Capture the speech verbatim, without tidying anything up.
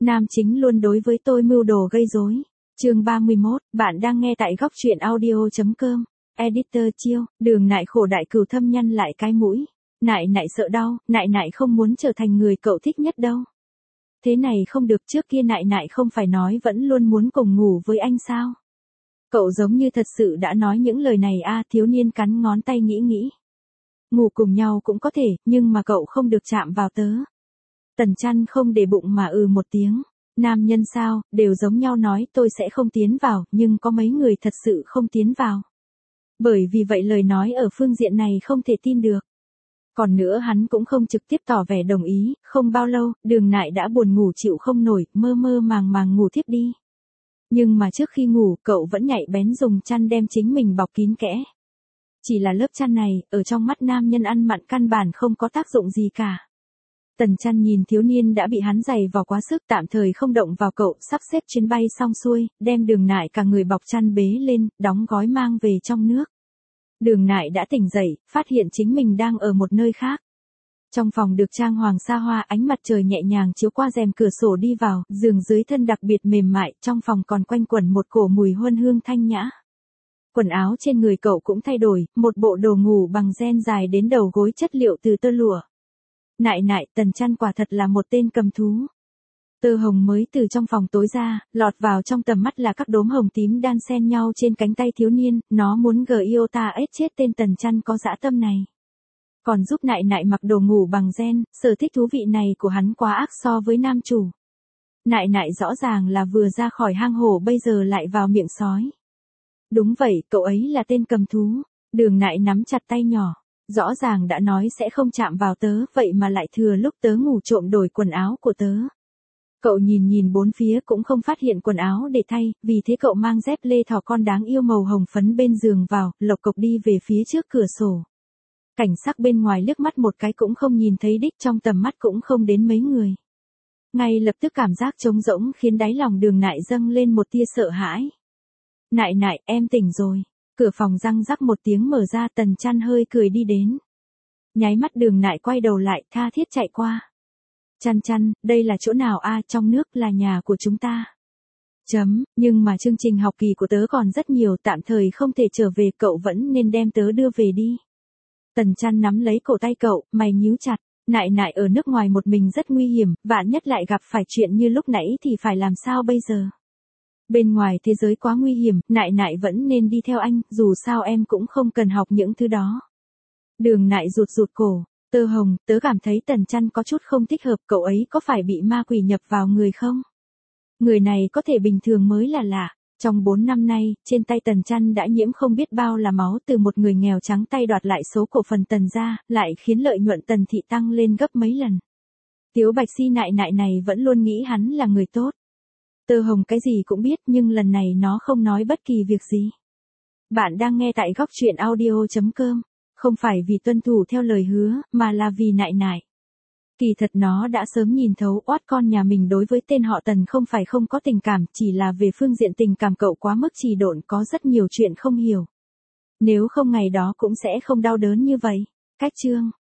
Nam chính luôn đối với tôi mưu đồ gây rối. Chương ba mươi mốt, bạn đang nghe tại góc truyện audio chấm com. Editor Chiêu, Đường Nại khổ đại cừu thâm nhăn lại cái mũi. Nại nại sợ đau, nại nại không muốn trở thành người cậu thích nhất đâu. Thế này không được, trước kia nại nại không phải nói vẫn luôn muốn cùng ngủ với anh sao? Cậu giống như thật sự đã nói những lời này a. Thiếu niên cắn ngón tay nghĩ nghĩ. Ngủ cùng nhau cũng có thể, nhưng mà cậu không được chạm vào tớ. Tần Chăn không để bụng mà ừ một tiếng. Nam nhân sao, đều giống nhau nói tôi sẽ không tiến vào, nhưng có mấy người thật sự không tiến vào. Bởi vì vậy lời nói ở phương diện này không thể tin được. Còn nữa hắn cũng không trực tiếp tỏ vẻ đồng ý, không bao lâu, Đường Nại đã buồn ngủ chịu không nổi, mơ mơ màng màng ngủ thiếp đi. Nhưng mà trước khi ngủ, cậu vẫn nhạy bén dùng chăn đem chính mình bọc kín kẽ. Chỉ là lớp chăn này, ở trong mắt nam nhân ăn mặn căn bản không có tác dụng gì cả. Tần Chăn nhìn thiếu niên đã bị hắn giày vò quá sức, tạm thời không động vào cậu, sắp xếp chuyến bay xong xuôi, đem Đường Nại cả người bọc chăn bế lên, đóng gói mang về trong nước. Đường Nại đã tỉnh dậy, phát hiện chính mình đang ở một nơi khác. Trong phòng được trang hoàng xa hoa, ánh mặt trời nhẹ nhàng chiếu qua rèm cửa sổ đi vào, giường dưới thân đặc biệt mềm mại, trong phòng còn quanh quẩn một cổ mùi huân hương thanh nhã. Quần áo trên người cậu cũng thay đổi, một bộ đồ ngủ bằng ren dài đến đầu gối chất liệu từ tơ lụa. Nại nại, Tần Chăn quả thật là một tên cầm thú. Tơ hồng mới từ trong phòng tối ra, lọt vào trong tầm mắt là các đốm hồng tím đan xen nhau trên cánh tay thiếu niên, nó muốn gờ yêu ta ết chết tên Tần Chăn có dã tâm này. Còn giúp nại nại mặc đồ ngủ bằng ren, sở thích thú vị này của hắn quá ác so với nam chủ. Nại nại rõ ràng là vừa ra khỏi hang hổ bây giờ lại vào miệng sói. Đúng vậy, cậu ấy là tên cầm thú. Đường Nại nắm chặt tay nhỏ. Rõ ràng đã nói sẽ không chạm vào tớ, vậy mà lại thừa lúc tớ ngủ trộm đổi quần áo của tớ. Cậu nhìn nhìn bốn phía cũng không phát hiện quần áo để thay, vì thế cậu mang dép lê thỏ con đáng yêu màu hồng phấn bên giường vào, lộc cộc đi về phía trước cửa sổ. Cảnh sắc bên ngoài liếc mắt một cái cũng không nhìn thấy đích, trong tầm mắt cũng không đến mấy người. Ngay lập tức cảm giác trống rỗng khiến đáy lòng Đường Nại dâng lên một tia sợ hãi. Nại nại, em tỉnh rồi. Cửa phòng răng rắc một tiếng mở ra, Tần Chăn hơi cười đi đến. Nháy mắt Đường Nại quay đầu lại, tha thiết chạy qua. Chăn Chăn, đây là chỗ nào a? Trong nước là nhà của chúng ta. Chấm, nhưng mà chương trình học kỳ của tớ còn rất nhiều, tạm thời không thể trở về, cậu vẫn nên đem tớ đưa về đi. Tần Chăn nắm lấy cổ tay cậu, mày nhíu chặt. Nại nại, ở nước ngoài một mình rất nguy hiểm, vạn nhất lại gặp phải chuyện như lúc nãy thì phải làm sao bây giờ? Bên ngoài thế giới quá nguy hiểm, nại nại vẫn nên đi theo anh, dù sao em cũng không cần học những thứ đó. Đường Nại rụt rụt cổ. Tơ hồng, tớ cảm thấy Tần Chăn có chút không thích hợp, cậu ấy có phải bị ma quỷ nhập vào người không? Người này có thể bình thường mới là lạ. Trong bốn năm nay, trên tay Tần Chăn đã nhiễm không biết bao là máu, từ một người nghèo trắng tay đoạt lại số cổ phần Tần gia, lại khiến lợi nhuận Tần thị tăng lên gấp mấy lần. Tiếu Bạch Si nại nại này vẫn luôn nghĩ hắn là người tốt. Tơ hồng cái gì cũng biết, nhưng lần này nó không nói bất kỳ việc gì. Bạn đang nghe tại góc truyện audio chấm com. Không phải vì tuân thủ theo lời hứa, mà là vì nại nại. Kỳ thật nó đã sớm nhìn thấu oát con nhà mình đối với tên họ Tần không phải không có tình cảm, chỉ là về phương diện tình cảm cậu quá mức trì độn, có rất nhiều chuyện không hiểu. Nếu không ngày đó cũng sẽ không đau đớn như vậy. Cách chương